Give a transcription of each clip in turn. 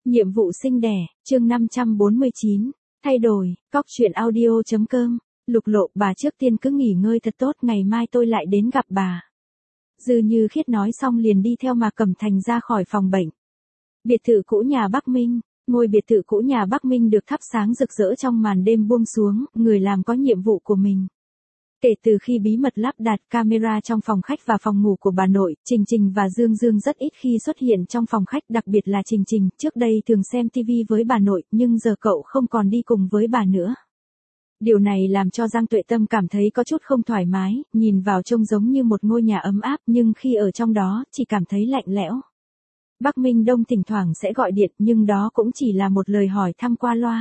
Nhiệm vụ sinh đẻ, chương 549, thay đổi, cóc truyện audio.com, Lục Lộ, bà trước tiên cứ nghỉ ngơi thật tốt, ngày mai tôi lại đến gặp bà. Dư Như Khiết nói xong liền đi theo Mạc Cẩm Thành ra khỏi phòng bệnh. Biệt thự cũ nhà Bắc Minh, ngôi biệt thự cũ nhà Bắc Minh được thắp sáng rực rỡ trong màn đêm buông xuống, người làm có nhiệm vụ của mình. Kể từ khi bí mật lắp đặt camera trong phòng khách và phòng ngủ của bà nội, Trình Trình và Dương Dương rất ít khi xuất hiện trong phòng khách, đặc biệt là Trình Trình, trước đây thường xem TV với bà nội, nhưng giờ cậu không còn đi cùng với bà nữa. Điều này làm cho Giang Tuệ Tâm cảm thấy có chút không thoải mái, nhìn vào trông giống như một ngôi nhà ấm áp nhưng khi ở trong đó, chỉ cảm thấy lạnh lẽo. Bắc Minh Đông thỉnh thoảng sẽ gọi điện nhưng đó cũng chỉ là một lời hỏi thăm qua loa.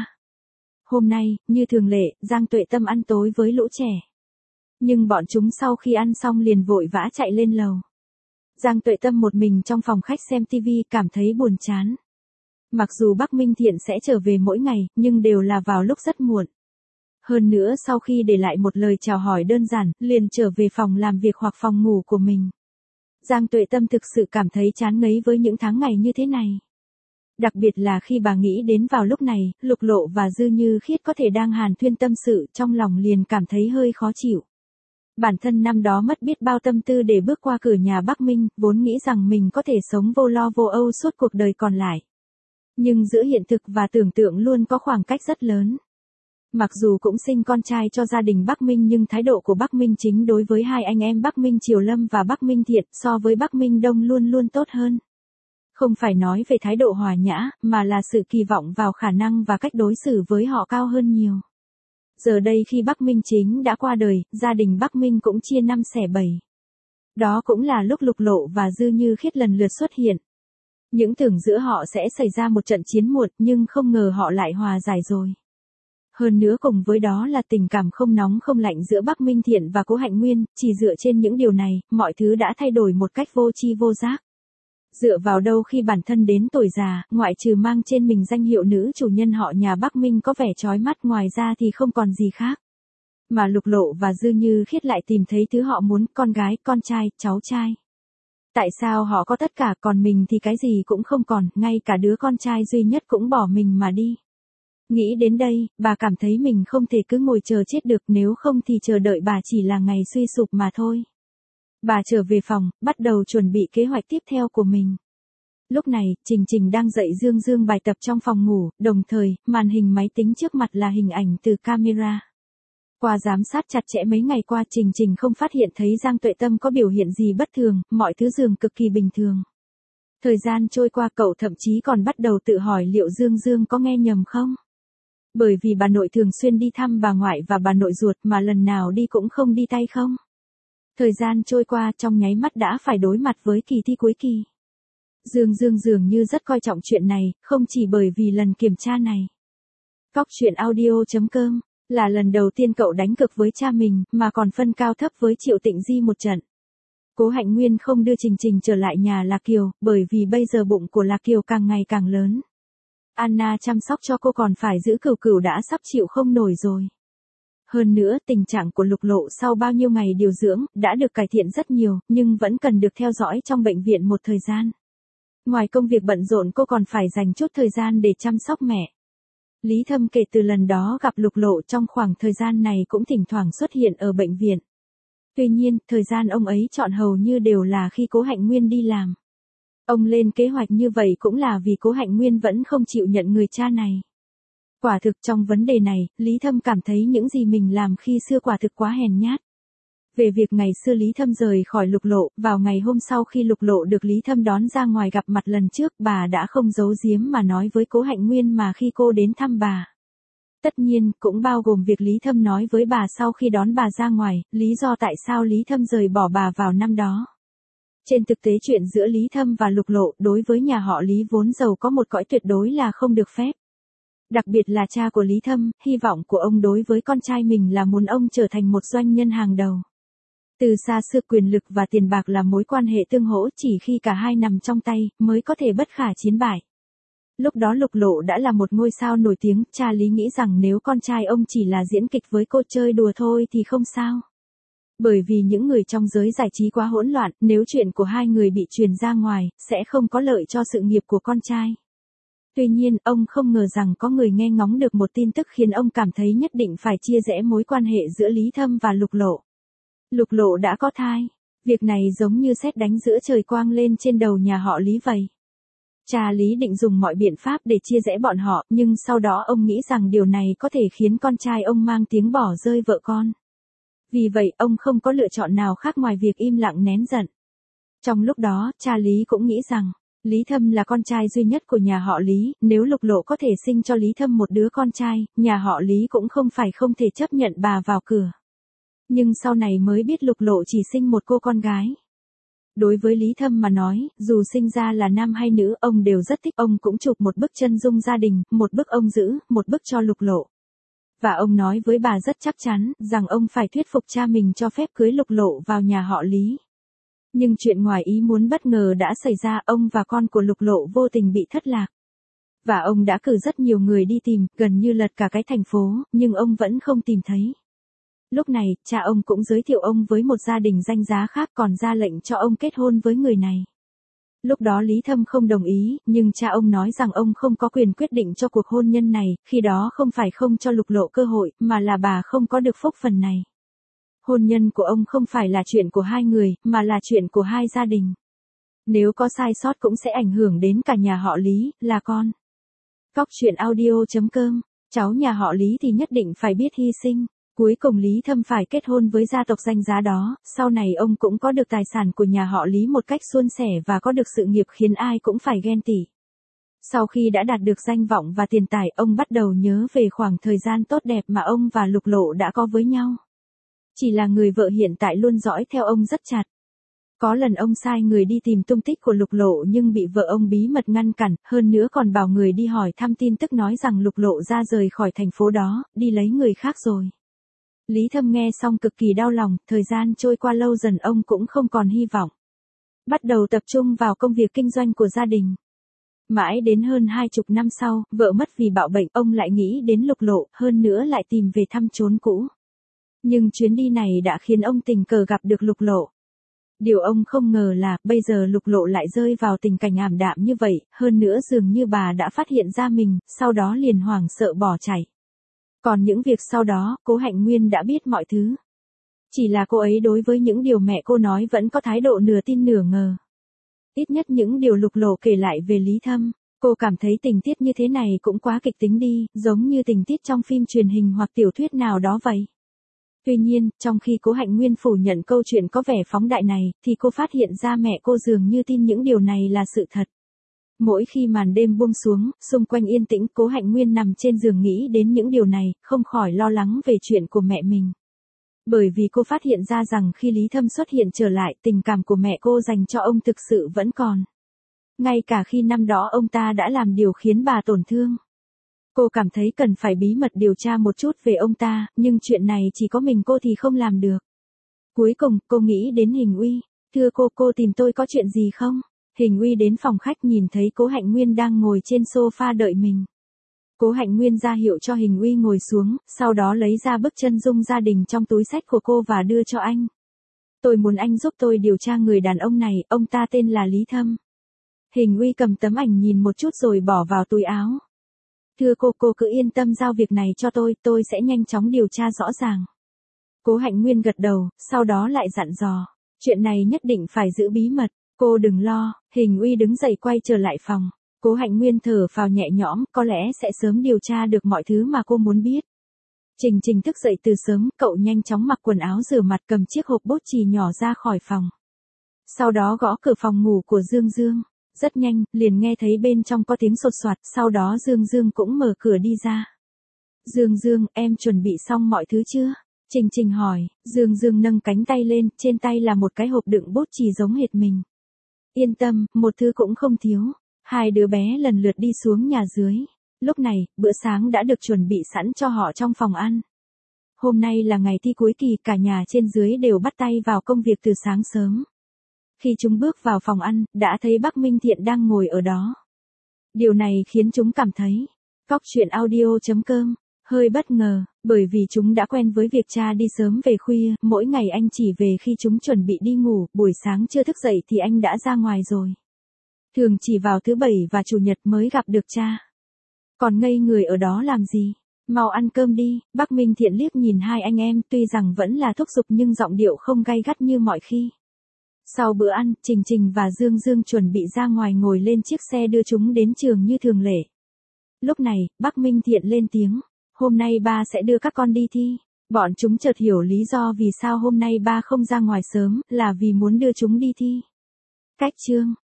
Hôm nay, như thường lệ, Giang Tuệ Tâm ăn tối với lũ trẻ. Nhưng bọn chúng sau khi ăn xong liền vội vã chạy lên lầu. Giang Tuệ Tâm một mình trong phòng khách xem TV cảm thấy buồn chán. Mặc dù Bắc Minh Thiện sẽ trở về mỗi ngày, nhưng đều là vào lúc rất muộn. Hơn nữa sau khi để lại một lời chào hỏi đơn giản, liền trở về phòng làm việc hoặc phòng ngủ của mình. Giang Tuệ Tâm thực sự cảm thấy chán ngấy với những tháng ngày như thế này. Đặc biệt là khi bà nghĩ đến vào lúc này, Lục Lộ và Dư Như Khiết có thể đang hàn huyên tâm sự, trong lòng liền cảm thấy hơi khó chịu. Bản thân năm đó mất biết bao tâm tư để bước qua cửa nhà Bắc Minh, vốn nghĩ rằng mình có thể sống vô lo vô âu suốt cuộc đời còn lại. Nhưng giữa hiện thực và tưởng tượng luôn có khoảng cách rất lớn. Mặc dù cũng sinh con trai cho gia đình Bắc Minh nhưng thái độ của Bắc Minh Chính đối với hai anh em Bắc Minh Triều Lâm và Bắc Minh Thiện so với Bắc Minh Đông luôn luôn tốt hơn. Không phải nói về thái độ hòa nhã, mà là sự kỳ vọng vào khả năng và cách đối xử với họ cao hơn nhiều. Giờ đây khi Bắc Minh Chính đã qua đời, gia đình Bắc Minh cũng chia năm xẻ bảy. Đó cũng là lúc Lục Lộ và Dư Như Khiết lần lượt xuất hiện. Những tưởng giữa họ sẽ xảy ra một trận chiến muộn nhưng không ngờ họ lại hòa giải rồi. Hơn nữa cùng với đó là tình cảm không nóng không lạnh giữa Bắc Minh Thiện và Cố Hạnh Nguyên, chỉ dựa trên những điều này, mọi thứ đã thay đổi một cách vô tri vô giác. Dựa vào đâu khi bản thân đến tuổi già, ngoại trừ mang trên mình danh hiệu nữ chủ nhân họ nhà Bắc Minh có vẻ chói mắt, ngoài ra thì không còn gì khác. Mà Lục Lộ và Dư Như Khiết lại tìm thấy thứ họ muốn, con gái, con trai, cháu trai. Tại sao họ có tất cả còn mình thì cái gì cũng không còn, ngay cả đứa con trai duy nhất cũng bỏ mình mà đi. Nghĩ đến đây, bà cảm thấy mình không thể cứ ngồi chờ chết được, nếu không thì chờ đợi bà chỉ là ngày suy sụp mà thôi. Bà trở về phòng, bắt đầu chuẩn bị kế hoạch tiếp theo của mình. Lúc này, Trình Trình đang dạy Dương Dương bài tập trong phòng ngủ, đồng thời, màn hình máy tính trước mặt là hình ảnh từ camera. Qua giám sát chặt chẽ mấy ngày qua, Trình Trình không phát hiện thấy Giang Tuệ Tâm có biểu hiện gì bất thường, mọi thứ dường cực kỳ bình thường. Thời gian trôi qua, cậu thậm chí còn bắt đầu tự hỏi liệu Dương Dương có nghe nhầm không? Bởi vì bà nội thường xuyên đi thăm bà ngoại và bà nội ruột mà lần nào đi cũng không đi tay không. Thời gian trôi qua, trong nháy mắt đã phải đối mặt với kỳ thi cuối kỳ. Dương Dương dường như rất coi trọng chuyện này, không chỉ bởi vì lần kiểm tra này. Cóc truyện audio.com, là lần đầu tiên cậu đánh cực với cha mình, mà còn phân cao thấp với Triệu Tịnh Di một trận. Cố Hạnh Nguyên không đưa Trình Trình trở lại nhà Lạc Kiều, bởi vì bây giờ bụng của Lạc Kiều càng ngày càng lớn. Anna chăm sóc cho cô còn phải giữ Cửu Cửu đã sắp chịu không nổi rồi. Hơn nữa, tình trạng của Lục Lộ sau bao nhiêu ngày điều dưỡng, đã được cải thiện rất nhiều, nhưng vẫn cần được theo dõi trong bệnh viện một thời gian. Ngoài công việc bận rộn cô còn phải dành chút thời gian để chăm sóc mẹ. Lý Thâm kể từ lần đó gặp Lục Lộ trong khoảng thời gian này cũng thỉnh thoảng xuất hiện ở bệnh viện. Tuy nhiên, thời gian ông ấy chọn hầu như đều là khi Cố Hạnh Nguyên đi làm. Ông lên kế hoạch như vậy cũng là vì Cố Hạnh Nguyên vẫn không chịu nhận người cha này. Quả thực trong vấn đề này, Lý Thâm cảm thấy những gì mình làm khi xưa quả thực quá hèn nhát. Về việc ngày xưa Lý Thâm rời khỏi Lục Lộ, vào ngày hôm sau khi Lục Lộ được Lý Thâm đón ra ngoài gặp mặt lần trước, bà đã không giấu giếm mà nói với Cố Hạnh Nguyên mà khi cô đến thăm bà. Tất nhiên, cũng bao gồm việc Lý Thâm nói với bà sau khi đón bà ra ngoài, lý do tại sao Lý Thâm rời bỏ bà vào năm đó. Trên thực tế chuyện giữa Lý Thâm và Lục Lộ đối với nhà họ Lý vốn giàu có một cõi tuyệt đối là không được phép. Đặc biệt là cha của Lý Thâm, hy vọng của ông đối với con trai mình là muốn ông trở thành một doanh nhân hàng đầu. Từ xa xưa quyền lực và tiền bạc là mối quan hệ tương hỗ, chỉ khi cả hai nằm trong tay, mới có thể bất khả chiến bại. Lúc đó Lục Lộ đã là một ngôi sao nổi tiếng, cha Lý nghĩ rằng nếu con trai ông chỉ là diễn kịch với cô chơi đùa thôi thì không sao. Bởi vì những người trong giới giải trí quá hỗn loạn, nếu chuyện của hai người bị truyền ra ngoài, sẽ không có lợi cho sự nghiệp của con trai. Tuy nhiên, ông không ngờ rằng có người nghe ngóng được một tin tức khiến ông cảm thấy nhất định phải chia rẽ mối quan hệ giữa Lý Thâm và Lục Lộ. Lục Lộ đã có thai. Việc này giống như sét đánh giữa trời quang lên trên đầu nhà họ Lý vậy. Cha Lý định dùng mọi biện pháp để chia rẽ bọn họ, nhưng sau đó ông nghĩ rằng điều này có thể khiến con trai ông mang tiếng bỏ rơi vợ con. Vì vậy, ông không có lựa chọn nào khác ngoài việc im lặng nén giận. Trong lúc đó, cha Lý cũng nghĩ rằng, Lý Thâm là con trai duy nhất của nhà họ Lý, nếu Lục Lộ có thể sinh cho Lý Thâm một đứa con trai, nhà họ Lý cũng không phải không thể chấp nhận bà vào cửa. Nhưng sau này mới biết Lục Lộ chỉ sinh một cô con gái. Đối với Lý Thâm mà nói, dù sinh ra là nam hay nữ, ông đều rất thích. Ông cũng chụp một bức chân dung gia đình, một bức ông giữ, một bức cho Lục Lộ. Và ông nói với bà rất chắc chắn, rằng ông phải thuyết phục cha mình cho phép cưới Lục Lộ vào nhà họ Lý. Nhưng chuyện ngoài ý muốn bất ngờ đã xảy ra, ông và con của Lục Lộ vô tình bị thất lạc. Và ông đã cử rất nhiều người đi tìm, gần như lật cả cái thành phố, nhưng ông vẫn không tìm thấy. Lúc này, cha ông cũng giới thiệu ông với một gia đình danh giá khác, còn ra lệnh cho ông kết hôn với người này. Lúc đó Lý Thâm không đồng ý, nhưng cha ông nói rằng ông không có quyền quyết định cho cuộc hôn nhân này, khi đó không phải không cho Lục Lộ cơ hội, mà là bà không có được phúc phần này. Hôn nhân của ông không phải là chuyện của hai người, mà là chuyện của hai gia đình. Nếu có sai sót cũng sẽ ảnh hưởng đến cả nhà họ Lý, là con. Cóc truyện audio.com, cháu nhà họ Lý thì nhất định phải biết hy sinh. Cuối cùng Lý Thâm phải kết hôn với gia tộc danh giá đó, sau này ông cũng có được tài sản của nhà họ Lý một cách suôn sẻ và có được sự nghiệp khiến ai cũng phải ghen tị. Sau khi đã đạt được danh vọng và tiền tài, ông bắt đầu nhớ về khoảng thời gian tốt đẹp mà ông và Lục Lộ đã có với nhau. Chỉ là người vợ hiện tại luôn dõi theo ông rất chặt. Có lần ông sai người đi tìm tung tích của Lục Lộ nhưng bị vợ ông bí mật ngăn cản, hơn nữa còn bảo người đi hỏi thăm tin tức nói rằng Lục Lộ ra rời khỏi thành phố đó, đi lấy người khác rồi. Lý Thâm nghe xong cực kỳ đau lòng, thời gian trôi qua lâu dần ông cũng không còn hy vọng. Bắt đầu tập trung vào công việc kinh doanh của gia đình. Mãi đến hơn 20 năm sau, vợ mất vì bạo bệnh, ông lại nghĩ đến Lục Lộ, hơn nữa lại tìm về thăm chốn cũ. Nhưng chuyến đi này đã khiến ông tình cờ gặp được Lục Lộ. Điều ông không ngờ là, bây giờ Lục Lộ lại rơi vào tình cảnh ảm đạm như vậy, hơn nữa dường như bà đã phát hiện ra mình, sau đó liền hoảng sợ bỏ chạy. Còn những việc sau đó, Cố Hạnh Nguyên đã biết mọi thứ. Chỉ là cô ấy đối với những điều mẹ cô nói vẫn có thái độ nửa tin nửa ngờ. Ít nhất những điều Lục Lộ kể lại về Lý Thâm, cô cảm thấy tình tiết như thế này cũng quá kịch tính đi, giống như tình tiết trong phim truyền hình hoặc tiểu thuyết nào đó vậy. Tuy nhiên, trong khi Cố Hạnh Nguyên phủ nhận câu chuyện có vẻ phóng đại này, thì cô phát hiện ra mẹ cô dường như tin những điều này là sự thật. Mỗi khi màn đêm buông xuống, xung quanh yên tĩnh, Cố Hạnh Nguyên nằm trên giường nghĩ đến những điều này, không khỏi lo lắng về chuyện của mẹ mình. Bởi vì cô phát hiện ra rằng khi Lý Thâm xuất hiện trở lại, tình cảm của mẹ cô dành cho ông thực sự vẫn còn. Ngay cả khi năm đó ông ta đã làm điều khiến bà tổn thương. Cô cảm thấy cần phải bí mật điều tra một chút về ông ta, nhưng chuyện này chỉ có mình cô thì không làm được. Cuối cùng, cô nghĩ đến Hình Uy. Thưa cô tìm tôi có chuyện gì không? Hình Uy đến phòng khách nhìn thấy Cố Hạnh Nguyên đang ngồi trên sofa đợi mình. Cố Hạnh Nguyên ra hiệu cho Hình Uy ngồi xuống, sau đó lấy ra bức chân dung gia đình trong túi xách của cô và đưa cho anh. Tôi muốn anh giúp tôi điều tra người đàn ông này, ông ta tên là Lý Thâm. Hình Uy cầm tấm ảnh nhìn một chút rồi bỏ vào túi áo. Thưa cô cứ yên tâm giao việc này cho tôi sẽ nhanh chóng điều tra rõ ràng. Cố Hạnh Nguyên gật đầu, sau đó lại dặn dò. Chuyện này nhất định phải giữ bí mật, cô đừng lo. Hình Uy đứng dậy quay trở lại phòng. Cố Hạnh Nguyên thở phào nhẹ nhõm, có lẽ sẽ sớm điều tra được mọi thứ mà cô muốn biết. Trình Trình thức dậy từ sớm, cậu nhanh chóng mặc quần áo rửa mặt cầm chiếc hộp bút chì nhỏ ra khỏi phòng. Sau đó gõ cửa phòng ngủ của Dương Dương. Rất nhanh, liền nghe thấy bên trong có tiếng sột soạt, sau đó Dương Dương cũng mở cửa đi ra. Dương Dương, em chuẩn bị xong mọi thứ chưa? Trình Trình hỏi. Dương Dương nâng cánh tay lên, trên tay là một cái hộp đựng bút chì giống hệt mình. Yên tâm, một thứ cũng không thiếu. Hai đứa bé lần lượt đi xuống nhà dưới. Lúc này, bữa sáng đã được chuẩn bị sẵn cho họ trong phòng ăn. Hôm nay là ngày thi cuối kỳ, cả nhà trên dưới đều bắt tay vào công việc từ sáng sớm. Khi chúng bước vào phòng ăn, đã thấy bác Minh Thiện đang ngồi ở đó. Điều này khiến chúng cảm thấy, Cóc truyện audio.com, hơi bất ngờ, bởi vì chúng đã quen với việc cha đi sớm về khuya, mỗi ngày anh chỉ về khi chúng chuẩn bị đi ngủ, buổi sáng chưa thức dậy thì anh đã ra ngoài rồi. Thường chỉ vào thứ Bảy và Chủ nhật mới gặp được cha. Còn ngây người ở đó làm gì? Mau ăn cơm đi. Bác Minh Thiện liếc nhìn hai anh em, tuy rằng vẫn là thúc giục nhưng giọng điệu không gay gắt như mọi khi. Sau bữa ăn, Trình Trình và Dương Dương chuẩn bị ra ngoài ngồi lên chiếc xe đưa chúng đến trường như thường lệ. Lúc này, bác Minh Thiện lên tiếng, hôm nay ba sẽ đưa các con đi thi. Bọn chúng chợt hiểu lý do vì sao hôm nay ba không ra ngoài sớm, là vì muốn đưa chúng đi thi. Cách chương